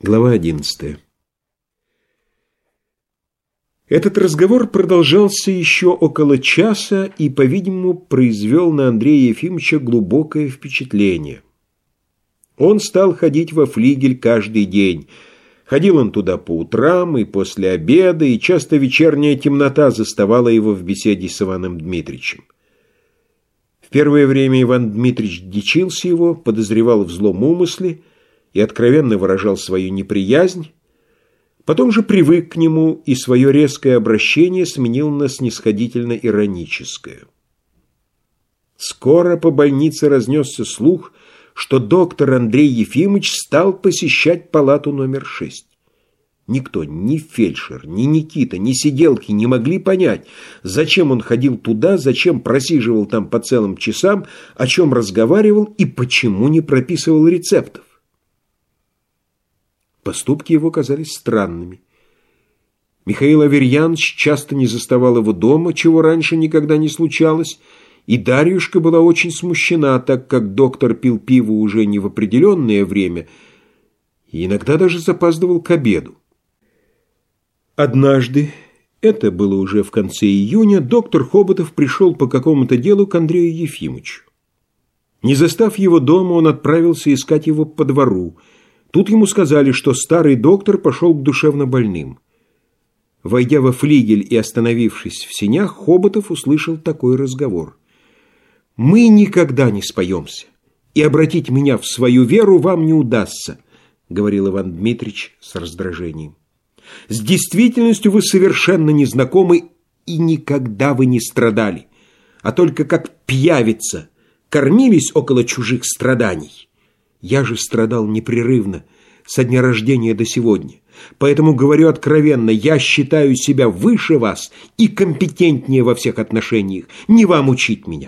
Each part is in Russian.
Глава 11. Этот разговор продолжался еще около часа и, по-видимому, произвел на Андрея Ефимовича глубокое впечатление. Он стал ходить во флигель каждый день. Ходил он туда по утрам и после обеда, и часто вечерняя темнота заставала его в беседе с Иваном Дмитричем. В первое время Иван Дмитрич дичился его, подозревал в злом умысле и откровенно выражал свою неприязнь, потом же привык к нему и свое резкое обращение сменил на снисходительно-ироническое. Скоро по больнице разнесся слух, что доктор Андрей Ефимович стал посещать палату номер 6. Никто, ни фельдшер, ни Никита, ни сиделки не могли понять, зачем он ходил туда, зачем просиживал там по целым часам, о чем разговаривал и почему не прописывал рецептов. Поступки его казались странными. Михаил Аверьянович часто не заставал его дома, чего раньше никогда не случалось, и Дарьюшка была очень смущена, так как доктор пил пиво уже не в определенное время и иногда даже запаздывал к обеду. Однажды, это было уже в конце июня, доктор Хоботов пришел по какому-то делу к Андрею Ефимовичу. Не застав его дома, он отправился искать его по двору. Тут ему сказали, что старый доктор пошел к душевнобольным. Войдя во флигель и остановившись в сенях, Хоботов услышал такой разговор. «Мы никогда не споемся, и обратить меня в свою веру вам не удастся», — говорил Иван Дмитрич с раздражением. «С действительностью вы совершенно не знакомы, и никогда вы не страдали, а только как пьявица кормились около чужих страданий. Я же страдал непрерывно, со дня рождения до сегодня. Поэтому говорю откровенно, я считаю себя выше вас и компетентнее во всех отношениях. Не вам учить меня».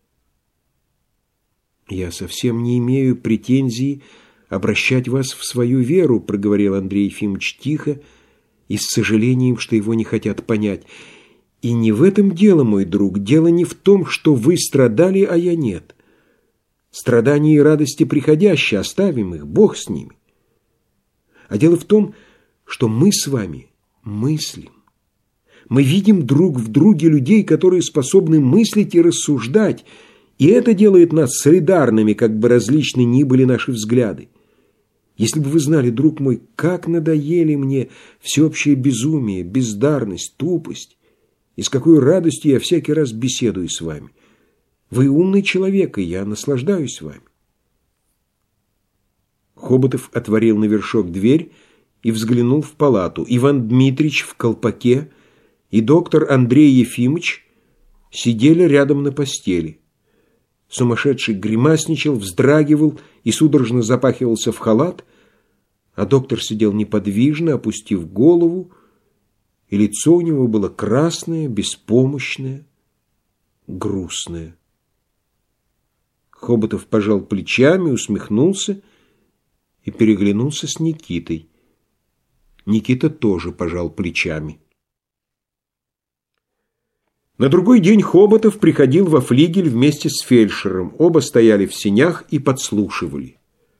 «Я совсем не имею претензий обращать вас в свою веру», проговорил Андрей Ефимович тихо и с сожалением, что его не хотят понять. «И не в этом дело, мой друг. Дело не в том, что вы страдали, а я нет. Страдания и радости приходящие, оставим их, Бог с ними. А дело в том, что мы с вами мыслим. Мы видим друг в друге людей, которые способны мыслить и рассуждать, и это делает нас солидарными, как бы различны ни были наши взгляды. Если бы вы знали, друг мой, как надоели мне всеобщее безумие, бездарность, тупость, и с какой радостью я всякий раз беседую с вами. Вы умный человек, и я наслаждаюсь вами». Хоботов отворил на вершок дверь и взглянул в палату. Иван Дмитрич в колпаке и доктор Андрей Ефимович сидели рядом на постели. Сумасшедший гримасничал, вздрагивал и судорожно запахивался в халат, а доктор сидел неподвижно, опустив голову, и лицо у него было красное, беспомощное, грустное. Хоботов пожал плечами, усмехнулся и переглянулся с Никитой. Никита тоже пожал плечами. На другой день Хоботов приходил во флигель вместе с фельдшером. Оба стояли в сенях и подслушивали.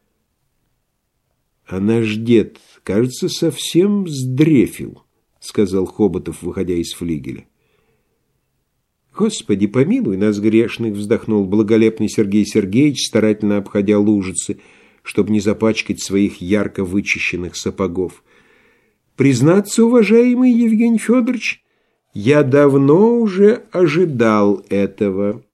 «А наш дед, кажется, совсем сдрефил», — сказал Хоботов, выходя из флигеля. «Господи, помилуй нас, грешных!» — вздохнул благолепный Сергей Сергеевич, старательно обходя лужицы, чтобы не запачкать своих ярко вычищенных сапогов. «Признаться, уважаемый Евгений Федорович, я давно уже ожидал этого».